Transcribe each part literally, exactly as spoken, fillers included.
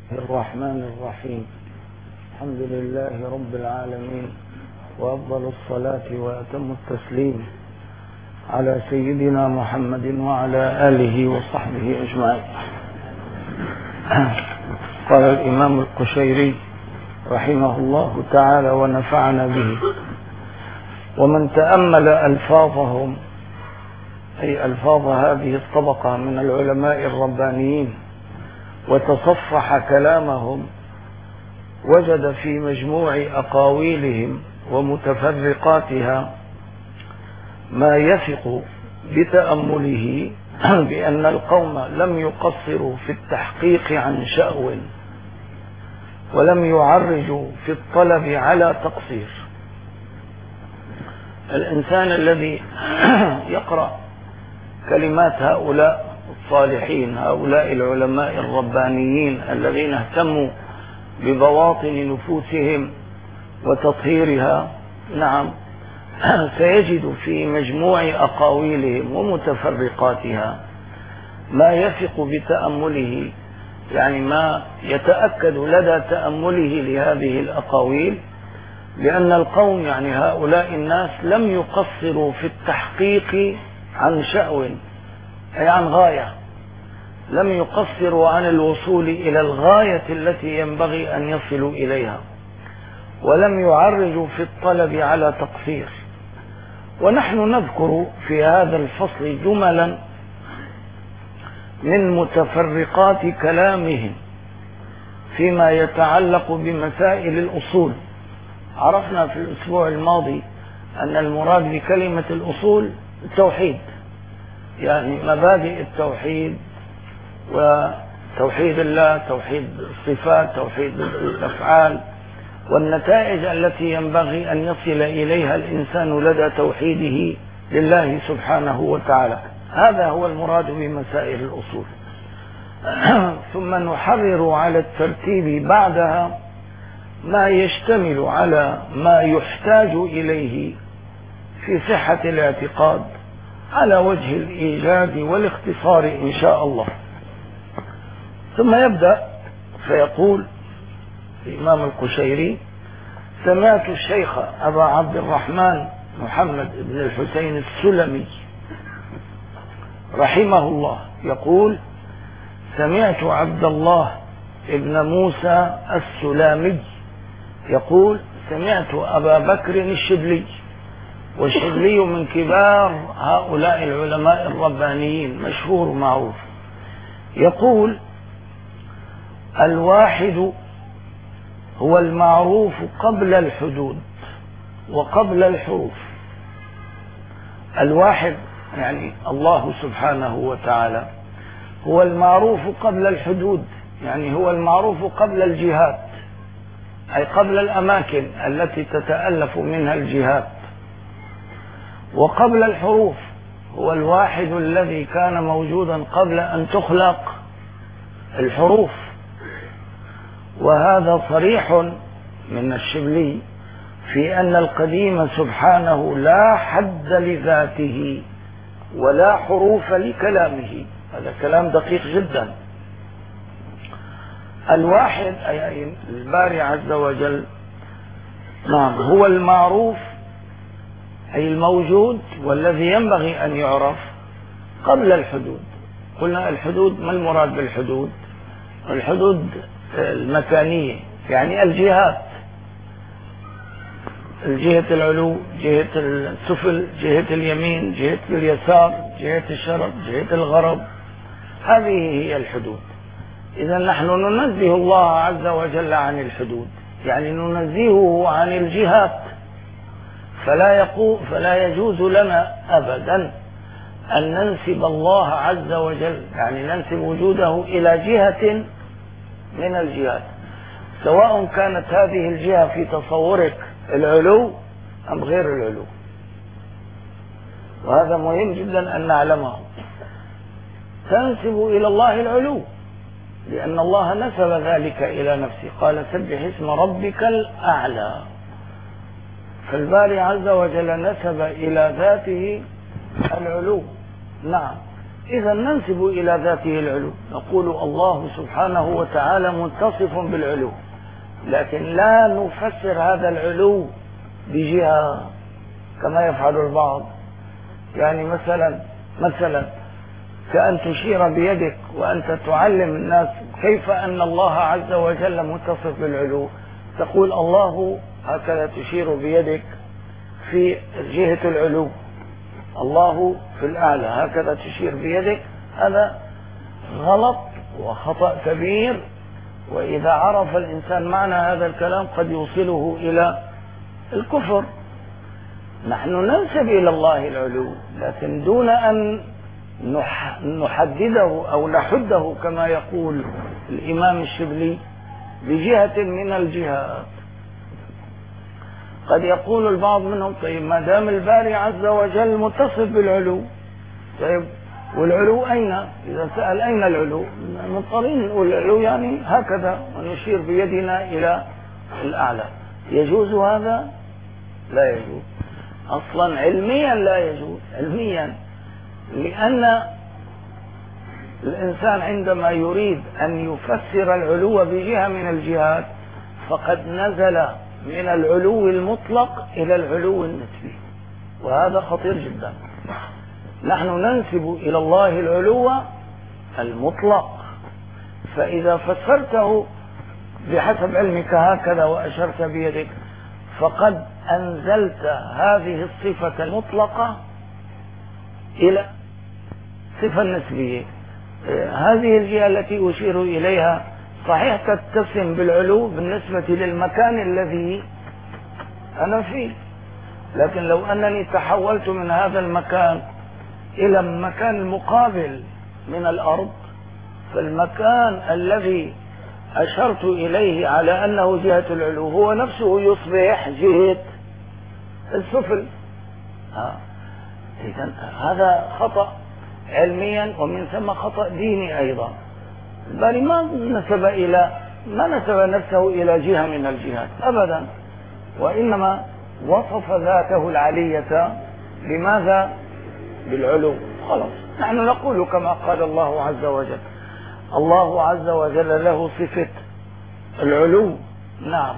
الرحمن الرحيم. الحمد لله رب العالمين، وأفضل الصلاة وأتم التسليم على سيدنا محمد وعلى آله وصحبه أجمعين. قال الإمام القشيري رحمه الله تعالى ونفعنا به: ومن تأمل ألفاظهم، أي ألفاظ هذه الطبقة من العلماء الربانيين، وتصفح كلامهم، وجد في مجموع أقاويلهم ومتفرقاتها ما يثق بتأمله بأن القوم لم يقصروا في التحقيق عن شأو، ولم يعرجوا في الطلب على تقصير. الإنسان الذي يقرأ كلمات هؤلاء الصالحين، هؤلاء العلماء الربانيين الذين اهتموا ببواطن نفوسهم وتطهيرها، نعم، سيجد في مجموع أقاويلهم ومتفرقاتها ما يثق بتأمله، يعني ما يتأكد لدى تأمله لهذه الأقاويل بأن القوم، يعني هؤلاء الناس، لم يقصروا في التحقيق عن شأو، أي عن غاية، لم يقصروا عن الوصول إلى الغاية التي ينبغي أن يصلوا إليها، ولم يعرجوا في الطلب على تقصير. ونحن نذكر في هذا الفصل جملا من متفرقات كلامهم فيما يتعلق بمسائل الأصول. عرفنا في الأسبوع الماضي أن المراد بكلمة الأصول التوحيد، يعني مبادئ التوحيد وتوحيد الله، توحيد الصفات، توحيد الأفعال، والنتائج التي ينبغي أن يصل إليها الإنسان لدى توحيده لله سبحانه وتعالى. هذا هو المراد بمسائل الأصول. ثم نحرر على الترتيب بعدها ما يشتمل على ما يحتاج إليه في صحة الاعتقاد على وجه الإيجاد والاختصار إن شاء الله. ثم يبدأ فيقول الإمام القشيري: سمعت الشيخ أبا عبد الرحمن محمد بن الحسين السلمي رحمه الله يقول: سمعت عبد الله ابن موسى السلامي يقول: سمعت أبا بكر الشبلي. والشبلي من كبار هؤلاء العلماء الربانيين، مشهور معروف، يقول: الواحد هو المعروف قبل الحدود وقبل الحروف. الواحد يعني الله سبحانه وتعالى هو المعروف قبل الحدود، يعني هو المعروف قبل الجهات، أي قبل الأماكن التي تتألف منها الجهات، وقبل الحروف هو الواحد الذي كان موجودا قبل أن تخلق الحروف. وهذا صريح من الشبلي في أن القديم سبحانه لا حد لذاته ولا حروف لكلامه. هذا كلام دقيق جدا. الواحد أي الباري عز وجل، نعم، هو المعروف أي الموجود والذي ينبغي أن يعرف قبل الحدود. قلنا الحدود، ما المراد بالحدود؟ الحدود المكانية، يعني الجهات، الجهة العلو، جهة السفل، جهة اليمين، جهة اليسار، جهة الشرق، جهة الغرب، هذه هي الحدود. إذا نحن ننزه الله عز وجل عن الحدود، يعني ننزهه عن الجهات، فلا يقو فلا يجوز لنا أبدا أن ننسب الله عز وجل، يعني ننسب وجوده إلى جهة من الجهات، سواء كانت هذه الجهة في تصورك العلو أم غير العلو. وهذا مهم جدا أن نعلمه. تنسب إلى الله العلو لأن الله نسب ذلك إلى نفسه، قال: سبح اسم ربك الأعلى. فالباري عز وجل نسب إلى ذاته العلو، نعم، إذا ننسب إلى ذاته العلو، نقول الله سبحانه وتعالى متصف بالعلو، لكن لا نفسر هذا العلو بجهة كما يفعل البعض. يعني مثلا مثلا كأن تشير بيدك وأنت تعلم الناس كيف أن الله عز وجل متصف بالعلو، تقول الله هكذا تشير بيدك في جهة العلو، الله في الأعلى هكذا تشير بيدك. هذا غلط وخطأ كبير، وإذا عرف الإنسان معنى هذا الكلام قد يوصله إلى الكفر. نحن ننسب إلى الله العلو، لكن دون أن نحدده أو نحده كما يقول الإمام الشبلي بجهة من الجهات. قد يقول البعض منهم طيب ما دام الباري عز وجل متصف بالعلو، طيب والعلو أين؟ إذا سأل أين العلو مضطرين نقول العلو يعني هكذا ونشير بيدنا إلى الأعلى. يجوز هذا؟ لا يجوز أصلا، علميا لا يجوز علميا، لأن الإنسان عندما يريد أن يفسر العلو بجهة من الجهات فقد نزل من العلو المطلق إلى العلو النسبي، وهذا خطير جدا. نحن ننسب إلى الله العلو المطلق، فإذا فسرته بحسب علمك هكذا وأشرت بيدك فقد أنزلت هذه الصفة المطلقة إلى صفة نسبية. هذه الجهة التي أشير إليها صحيح تتسم بالعلو بالنسبة للمكان الذي أنا فيه، لكن لو أنني تحولت من هذا المكان إلى المكان المقابل من الأرض، فالمكان الذي أشرت إليه على أنه جهة العلو هو نفسه يصبح جهة السفل. إذن هذا خطأ علميا ومن ثم خطأ ديني أيضا. بل ما نسب إلى ما نسب نفسه إلى جهة من الجهات أبدا، وإنما وصف ذاته العلية بماذا؟ بالعلو. خلاص نحن نقول كما قال الله عز وجل، الله عز وجل له صفة العلو. نعم،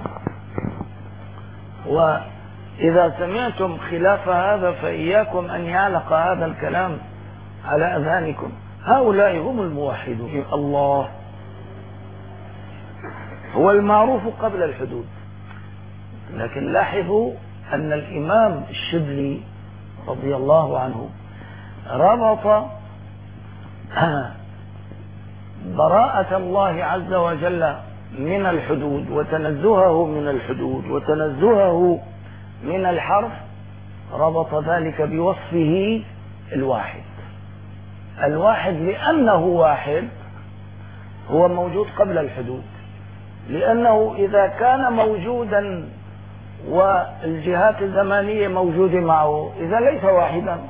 وإذا سمعتم خلاف هذا فإياكم أن يعلق هذا الكلام على أذهانكم. هؤلاء هم الموحدون. الله هو المعروف قبل الحدود، لكن لاحظوا أن الإمام الشبلي رضي الله عنه ربط براءة الله عز وجل من الحدود وتنزهه من الحدود وتنزهه من الحرف، ربط ذلك بوصفه الواحد. الواحد لأنه واحد هو موجود قبل الحدود، لأنه إذا كان موجودا والجهات الزمانية موجودة معه إذا ليس واحدا.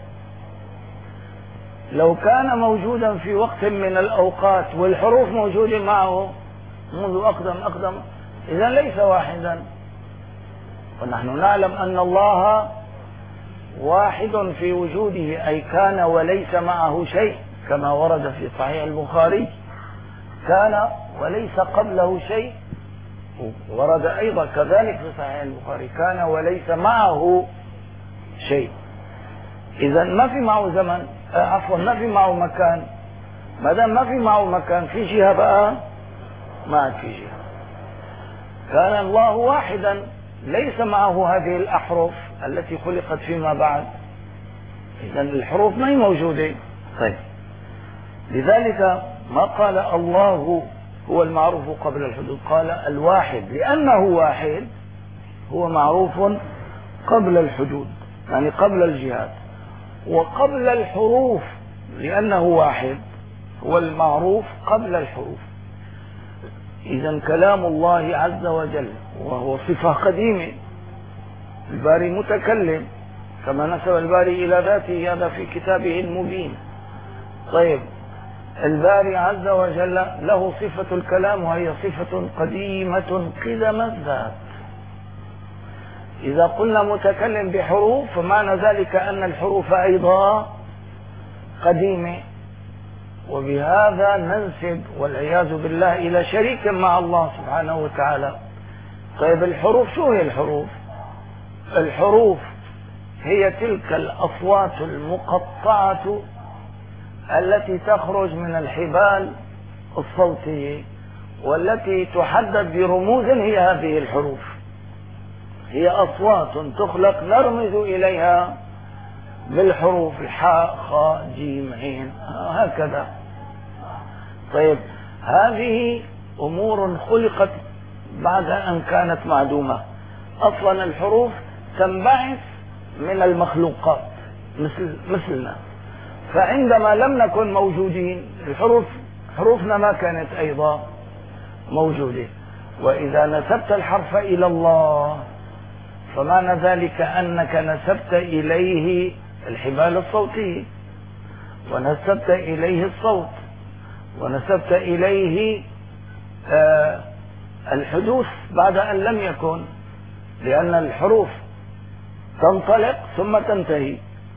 لو كان موجودا في وقت من الأوقات والحروف موجودة معه منذ أقدم أقدم إذا ليس واحدا. ونحن نعلم أن الله واحد في وجوده، أي كان وليس معه شيء، كما ورد في صحيح البخاري كان وليس قبله شيء، ورد أيضا كذلك في صحيح البخاري كان وليس معه شيء. إذا ما في معه زمن، عفوا ما في معه مكان. ما دام ما في معه مكان في جهة بقى ما عاد في جهة. كان الله واحدا ليس معه هذه الأحرف التي خلقت فيما بعد، إذن الحروف ما هي موجودة. طيب لذلك ما قال الله هو المعروف قبل الحدود، قال الواحد لأنه واحد هو معروف قبل الحدود، يعني قبل الجهات، وقبل الحروف لأنه واحد هو المعروف قبل الحروف. إذن كلام الله عز وجل وهو صفة قديمة، الباري متكلم كما نسب الباري إلى ذاته هذا في كتابه المبين. طيب الباري عز وجل له صفة الكلام وهي صفة قديمة قدم الذات. إذا قلنا متكلم بحروف فمعنى ذلك أن الحروف أيضا قديمة وبهذا ننسب والعياذ بالله إلى شريك مع الله سبحانه وتعالى. طيب الحروف، شو هي الحروف؟ الحروف هي تلك الأصوات المقطعة التي تخرج من الحبال الصوتية والتي تحدد برموز، هي هذه الحروف. هي أصوات تخلق نرمز إليها بالحروف الحاء خاء جيم عين هكذا. طيب هذه أمور خلقت بعد أن كانت معدومة. أصلا الحروف تنبعث من المخلوقات مثل مثلنا، فعندما لم نكن موجودين الحروف حروفنا ما كانت أيضا موجودة. وإذا نسبت الحرف إلى الله فمعنى ذلك أنك نسبت إليه الحبال الصوتية، ونسبت إليه الصوت، ونسبت إليه آه الحدوث بعد أن لم يكن، لأن الحروف تنطلق ثم تنتهي.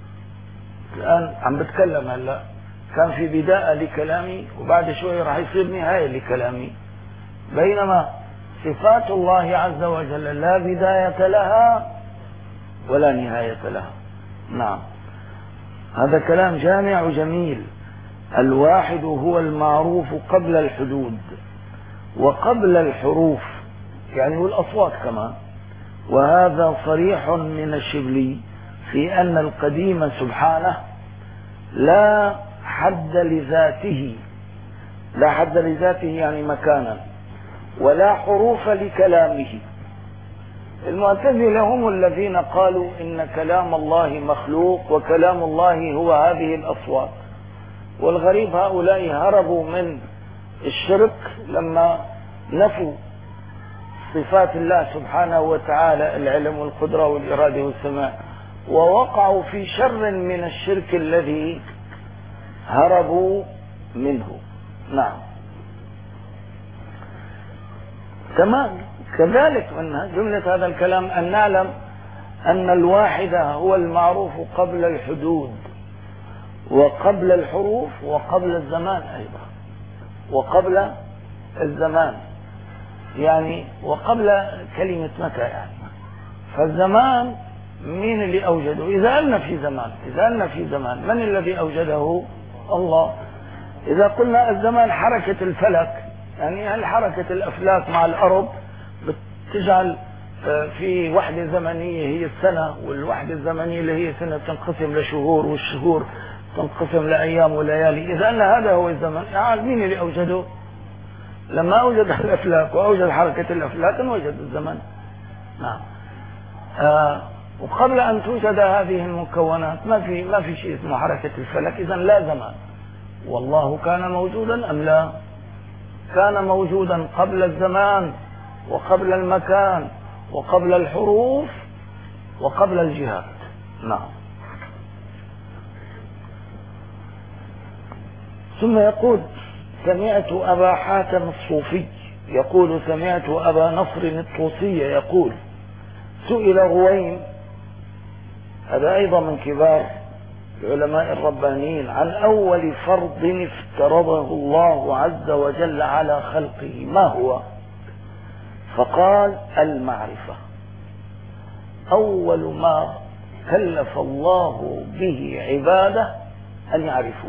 الآن عم بتكلم هلا، كان في بداية لكلامي وبعد شوي راح يصير نهاية لكلامي، بينما صفات الله عز وجل لا بداية لها ولا نهاية لها. نعم، هذا كلام جامع وجميل. الواحد هو المعروف قبل الحدود وقبل الحروف، يعني والأصوات كمان. وهذا صريح من الشبلي في أن القديم سبحانه لا حد لذاته، لا حد لذاته يعني مكانا، ولا حروف لكلامه. المعتزلة هم الذين قالوا إن كلام الله مخلوق وكلام الله هو هذه الأصوات. والغريب هؤلاء هربوا من الشرك لما نفوا صفات الله سبحانه وتعالى، العلم والقدرة والإرادة والسماع، ووقعوا في شر من الشرك الذي هربوا منه. نعم، تمام. كذلك من جملة هذا الكلام أن نعلم أن الواحد هو المعروف قبل الحدود وقبل الحروف وقبل الزمان أيضا، وقبل الزمان يعني وقبل كلمة متى يعني. فالزمان مين اللي أوجده؟ إذا قلنا في زمان، إذا قلنا في زمان من الذي أوجده؟ الله. إذا قلنا الزمان حركة الفلك، يعني هل حركة الأفلاك مع الأرض بتجعل في وحدة زمنية هي السنة، والوحدة الزمنية اللي هي سنة تنقسم لشهور، والشهور تنقسم لأيام وليالي. إذا قلنا هذا هو الزمن، يعني مين اللي أوجده؟ لما أوجد الأفلاك وأوجد حركة الأفلاك وجد الزمن. نعم. آه وقبل أن توجد هذه المكونات ما في ما في شيء اسمه حركة الفلك، إذا لا زمان. والله كان موجودا أم لا؟ كان موجودا قبل الزمان وقبل المكان وقبل الحروف وقبل الجهات. نعم. ثم يقول: سمعت أبا حاتم الصوفي يقول سمعت أبا نصر الطوسي يقول: سئل غويم، هذا أيضا من كبار العلماء الربانيين، عن أول فرض افترضه الله عز وجل على خلقه ما هو؟ فقال: المعرفة. أول ما كلف الله به عباده أن يعرفوه،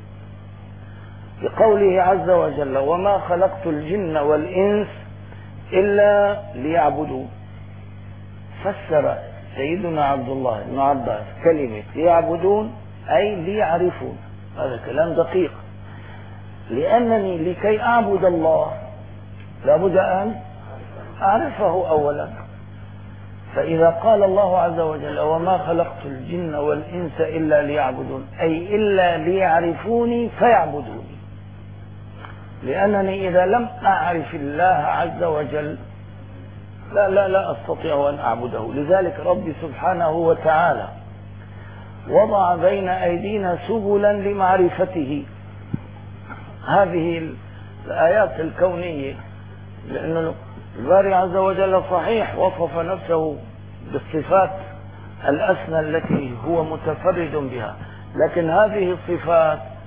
بقوله عز وجل: وما خلقت الجن والإنس إلا ليعبدون. فسر سيدنا عبد الله بن عباس كلمة ليعبدون أي ليعرفون. هذا كلام دقيق، لأنني لكي أعبد الله لابد أن أعرفه أولا. فإذا قال الله عز وجل: وما خلقت الجن والإنس إلا ليعبدون، أي إلا ليعرفوني فيعبدوني، لأنني إذا لم أعرف الله عز وجل لا لا لا أستطيع أن أعبده. لذلك ربي سبحانه وتعالى وضع بين أيدينا سبلا لمعرفته. هذه الآيات الكونية، لأن الباري عز وجل صحيح وصف نفسه بالصفات الأسنى التي هو متفرد بها، لكن هذه الصفات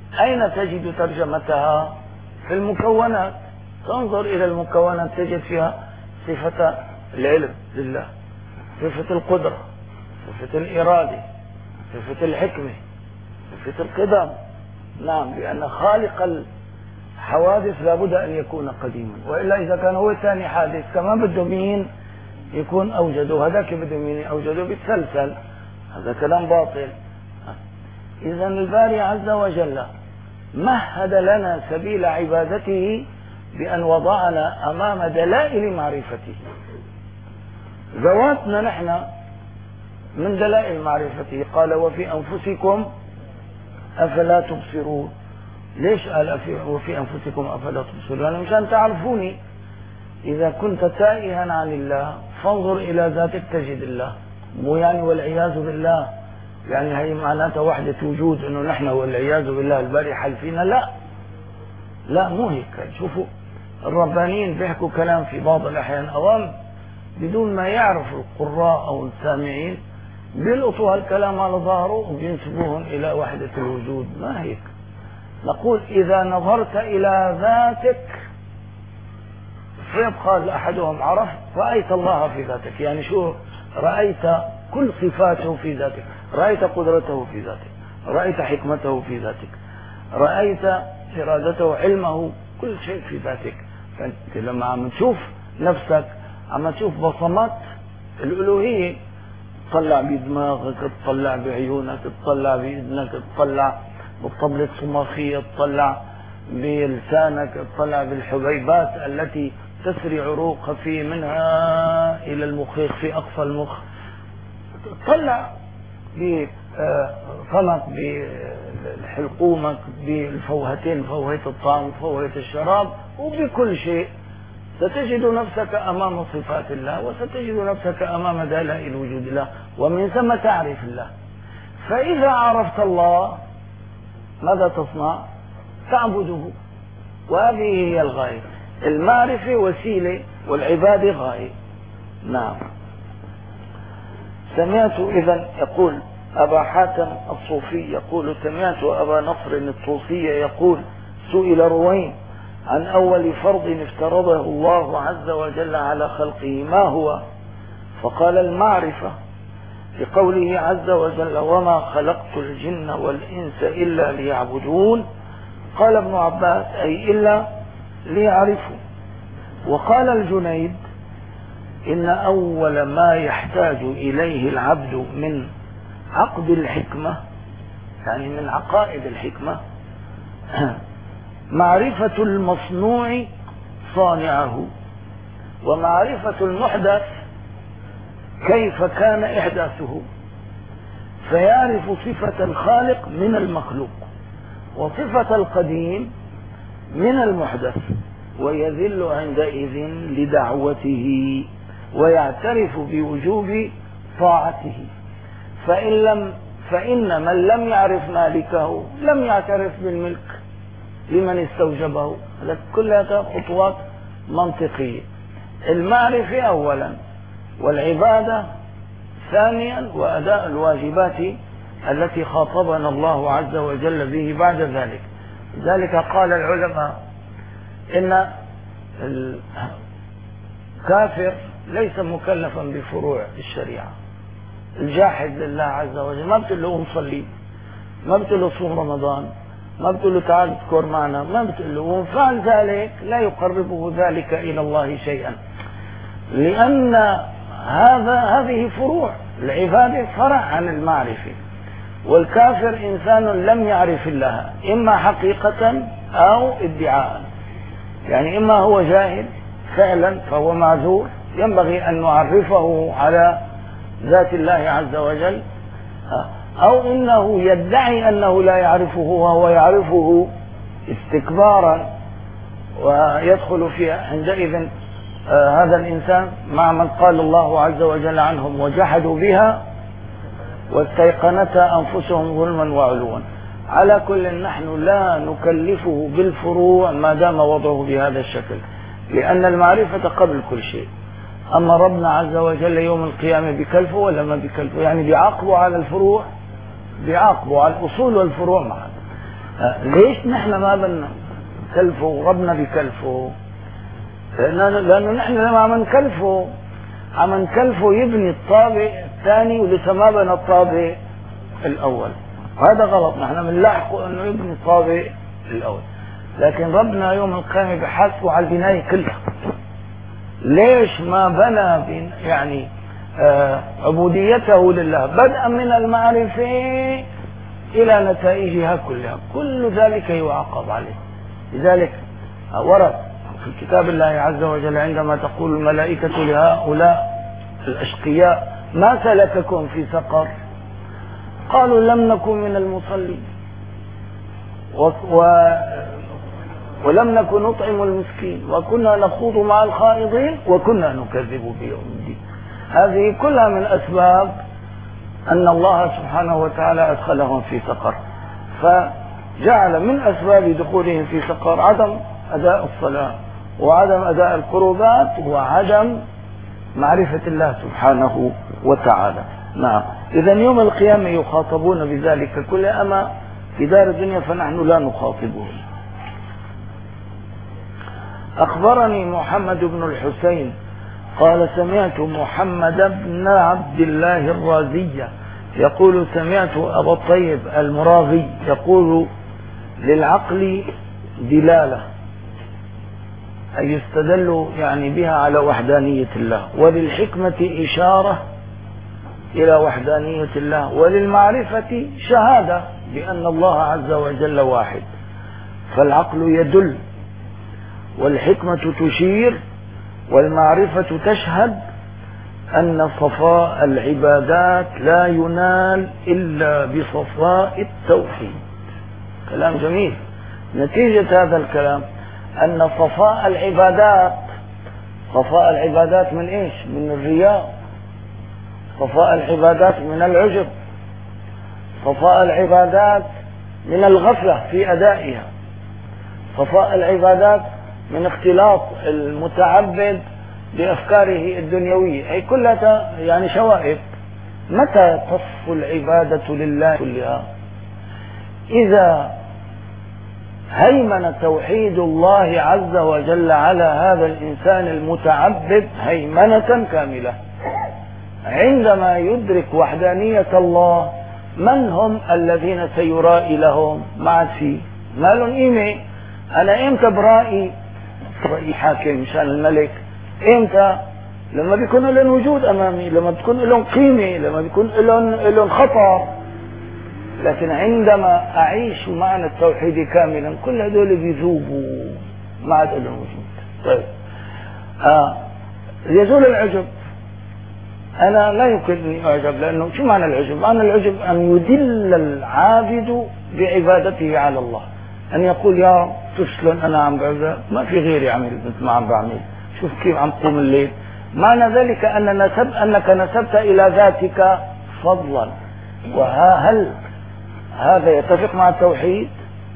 أين تجد ترجمتها؟ في المكونات. تنظر إلى المكونات تجد فيها صفة العلم لله، صفة القدرة، صفة الإرادة، صفة الحكمة، صفة القدم. نعم، لأن خالق الحوادث لابد أن يكون قديما، وإلا إذا كان هو ثاني حادث كما بده مين يكون أوجده، هذاك بده مين أوجده بتسلسل، هذا كلام باطل. إذا الباري عز وجل مهد لنا سبيل عبادته بأن وضعنا أمام دلائل معرفته. ذواتنا نحن من دلائل معرفته، قال وفي أنفسكم أفلا تبصرون. ليش قال وفي أنفسكم أفلا تبصرون؟ يعني مشان تعرفوني. إذا كنت تائها عن الله فانظر إلى ذاتك تجد الله، مو يعني والعياذ بالله يعني هي معناتها وحدة وجود انه نحن والعياذ بالله الباري حلفينا. لا لا مو هيك. شوفوا الربانيين بيحكوا كلام في بعض الأحيان أوام بدون ما يعرف القراء أو السامعين، بيلقطوا هالكلام على ظهره وبينسبوهم إلى وحدة الوجود. ما هيك. نقول إذا نظرت إلى ذاتك فيبقى أحدهم عرف رأيت الله في ذاتك. يعني شو؟ رأيت كل صفاته في ذاتك، رأيت قدرته في ذاتك، رأيت حكمته في ذاتك، رأيت إرادته، علمه، كل شيء في ذاتك. فأنت لما عم تشوف نفسك عم تشوف بصمات الألوهية، تطلع بدماغك، تطلع بعيونك، تطلع بإذنك، تطلع بالطبلة الصماخية، تطلع بلسانك، تطلع بالحبيبات التي تسري عروق في منها إلى المخيخ في أقصى المخ، تطلع بفمك، بحلقومك، بالفوهتين، فوهة الطعام وفوهة الشراب، وبكل شيء ستجد نفسك أمام صفات الله، وستجد نفسك أمام دلائل وجود الله، ومن ثم تعرف الله. فإذا عرفت الله ماذا تصنع؟ تعبده. وهذه هي الغاية. المعرفة وسيلة والعبادة غاية. نعم. سمعت إذن يقول أبا حاتم الصوفي يقول سمعت أبا نصر الطوسي يقول سئل رويم عن أول فرض افترضه الله عز وجل على خلقه ما هو؟ فقال المعرفة، لقوله عز وجل وما خلقت الجن والإنس إلا ليعبدون. قال ابن عباس أي إلا ليعرفوا. وقال الجنيد إن أول ما يحتاج إليه العبد من عقد الحكمة، يعني من عقائد الحكمة، معرفة المصنوع صانعه، ومعرفة المحدث كيف كان إحداثه، فيعرف صفة الخالق من المخلوق وصفة القديم من المحدث، ويذل عندئذ لدعوته ويعترف بوجوب طاعته. فإن لم فإن من لم يعرف مالكه لم يعترف بالملك لمن استوجبه. هذا كلها خطوات منطقية. المعرفة أولا، والعبادة ثانيا، وأداء الواجبات التي خاطبنا الله عز وجل به بعد ذلك. ذلك قال العلماء إن الكافر ليس مكلفا بفروع الشريعة. الجاحد لله عز وجل ما بتقول له نصلي، ما بتقول له صوم رمضان، ما بتقول له تعال اذكر معنا، ما بتقول له، وفعل ذلك لا يقربه ذلك إلى الله شيئا، لأن هذا هذه فروع. العبادة فرع عن المعرفة. والكافر إنسان لم يعرف الله إما حقيقة أو ادعاء، يعني إما هو جاهل فعلا فهو معذور، ينبغي أن نعرفه على ذات الله عز وجل، أو إنه يدعي أنه لا يعرفه وهو يعرفه استكبارا، ويدخل في عندئذ آه هذا الإنسان مع من قال الله عز وجل عنهم وجحدوا بها واستيقنتها أنفسهم ظلما وعلوا. على كل نحن لا نكلفه بالفروع ما دام وضعه بهذا الشكل، لأن المعرفة قبل كل شيء. أما ربنا عز وجل يوم القيامة بكلفه ولا ما بكلفه؟ يعني بيعاقبوا على الفروع، بيعاقبوا على الأصول والفروع معا. ليش نحن ما بدنا نكلفه وربنا بيكلفه؟ لأنه نحن لما عم نكلفه عم نكلفه يبني الطابق الثاني ولسه ما بنى الطابق الأول، وهذا غلط. نحن بنلاحقه إنه يبني الطابق الأول، لكن ربنا يوم القيامة بحاسبه على البناية كلها. ليش ما بنى يعني آه عبوديته لله بدءا من المعرفة إلى نتائجها كلها؟ كل ذلك يعاقب عليه. لذلك ورد في كتاب الله عز وجل عندما تقول الملائكة لهؤلاء الأشقياء ما سلككم في سقر؟ قالوا لم نكن من المصلين و... و... ولم نكن نطعم المسكين وكنا نخوض مع الخائضين وكنا نكذب بيوم الدين. هذه كلها من أسباب أن الله سبحانه وتعالى أدخلهم في سقر. فجعل من أسباب دخولهم في سقر عدم أداء الصلاة وعدم أداء القربات وعدم معرفة الله سبحانه وتعالى. نعم. إذا يوم القيامة يخاطبون بذلك كله، أما في دار الدنيا فنحن لا نخاطبهم. أخبرني محمد بن الحسين قال سمعت محمد بن عبد الله الرازي يقول سمعت أبا الطيب المراغي يقول للعقل دلالة، أي يستدل يعني بها على وحدانية الله، وللحكمة إشارة إلى وحدانية الله، وللمعرفة شهادة بأن الله عز وجل واحد. فالعقل يدل والحكمة تشير والمعرفة تشهد أن صفاء العبادات لا ينال إلا بصفاء التوحيد. كلام جميل. نتيجة هذا الكلام أن صفاء العبادات صفاء العبادات من إيش؟ من الرياء، صفاء العبادات من العجب، صفاء العبادات من الغفلة في أدائها، صفاء العبادات من اختلاط المتعبد بأفكاره الدنيوية. أي كلها يعني شوائب. متى تصفو العبادة لله كلها؟ إذا هيمن توحيد الله عز وجل على هذا الإنسان المتعبد هيمنة كاملة. عندما يدرك وحدانية الله، من هم الذين سيرائي لهم؟ ما عاد فيه ما لهم قيمة. أنا إمتى برائي؟ رأي حاكم مشان الملك. إمتى؟ لما بيكون لهم وجود أمامي، لما بتكون لهم قيمة، لما بيكون لهم لهم خطر. لكن عندما أعيش معنى التوحيد كاملا كل هذول بيذوبوا، ما عاد لهم وجود. طيب آه. يزول العجب. أنا لا يمكنني أعجب، لأنه شو معنى العجب؟ معنى العجب أن يدل العابد بعبادته على الله، أن يقول يا تسلم أنا عم بعبد، ما في غيري عمل مثل ما عم بعمل، شوف كيف عم قوم الليل. معنى ذلك أن نسب أنك نسبت إلى ذاتك فضلا. وهل هذا يتفق مع التوحيد؟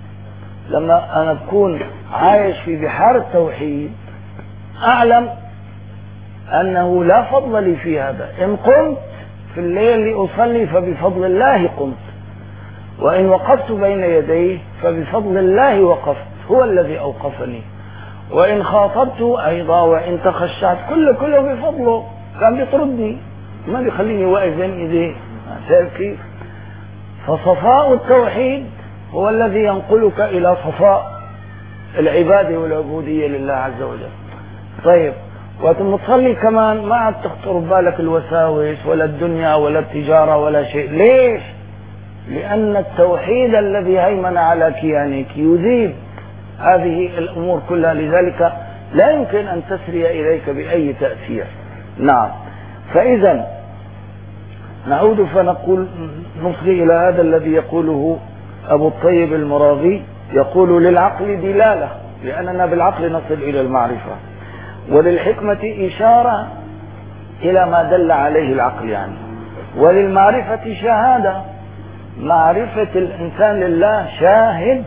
لما أنا بكون عايش في بحار التوحيد أعلم أنه لا فضل لي في هذا. إن قمت في الليل لأصلي فبفضل الله قمت، وإن وقفت بين يديه فبفضل الله وقفت، هو الذي أوقفني. وإن خاطبت أيضا وإن تخشعت كله كله بفضله. كان بيطردني ما بيخليني واقف بين يديه. شايف كيف؟ فصفاء التوحيد هو الذي ينقلك إلى صفاء العبادة والعبودية لله عز وجل. طيب وقت تصلي كمان ما عاد تخطر ببالك الوساوس ولا الدنيا ولا التجارة ولا شيء. ليش؟ لأن التوحيد الذي هيمن على كيانك يذيب هذه الأمور كلها، لذلك لا يمكن أن تسري إليك بأي تأثير. نعم. فإذا نعود فنقول نصغي إلى هذا الذي يقوله أبو الطيب المراغي، يقول للعقل دلالة، لأننا بالعقل نصل إلى المعرفة، وللحكمة إشارة إلى ما دل عليه العقل يعني، وللمعرفة شهادة، معرفة الإنسان لله شاهد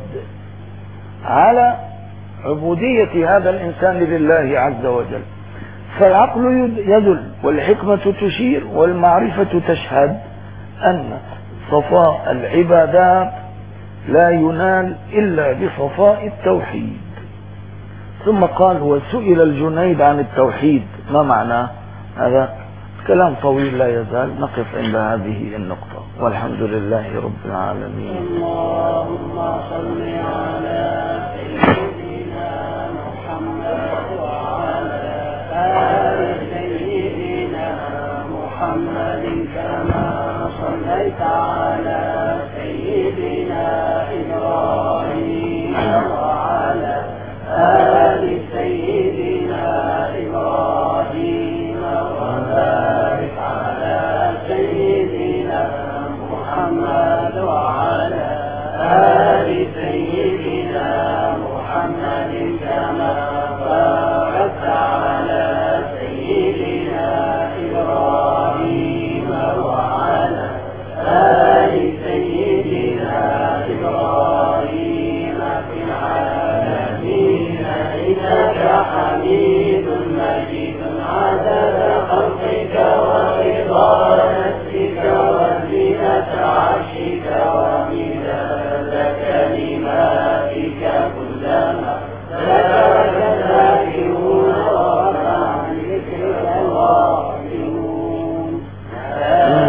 على عبودية هذا الإنسان لله عز وجل. فالعقل يدل والحكمة تشير والمعرفة تشهد أن صفاء العبادات لا ينال إلا بصفاء التوحيد. ثم قال وسئل الجنيد عن التوحيد ما معناه؟ هذا كلام طويل لا يزال، نقف عند هذه النقطة، والحمد لله رب العالمين. اللهم صل على سيدنا محمد وعلى آل سيدنا محمد كما صليت على سيدنا إبراهيم وعلى آل سيدنا إبراهيم وبارك على سيدنا محمد وعلى آل سيدنا محمد كما باركت على سيدنا إبراهيم وعلى آل سيدنا إبراهيم في العالمين إنك حميد مجيد عدد خلقك ورضا نفسك وزينة عرشك ومداد كلماتك كلما ذكرك الذاكرون وعن ذكرك الغافلون. لا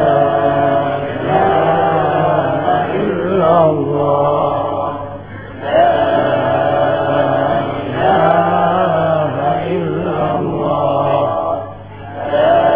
إله إلا الله لا إله إلا الله لا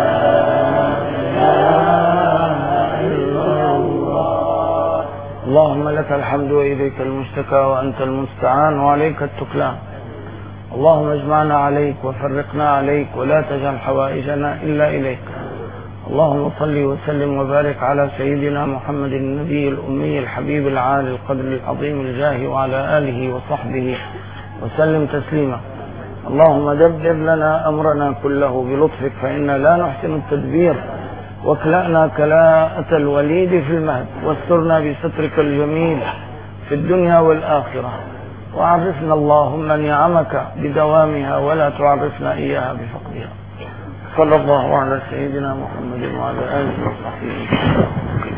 إله إلا الله. اللهم لك الحمد وإليك المشتكى وأنت المستعان وعليك التكلان. اللهم اجمعنا عليك وفرقنا عليك ولا تجعل حوائجنا إلا إليك. اللهم صل وسلم وبارك على سيدنا محمد النبي الأمي الحبيب العالي القدر العظيم الجاه وعلى آله وصحبه وسلم تسليما. اللهم دبر لنا أمرنا كله بلطفك فإنا لا نحسن التدبير، واكلأنا كلاءة الوليد في المهد، واسترنا بسترك الجميل في الدنيا والآخرة، وعرفنا اللهم نعمك بدوامها ولا تعرفنا إياها بفقدها. صلى الله على سيدنا محمد وعلى آله وصحبه وسلم.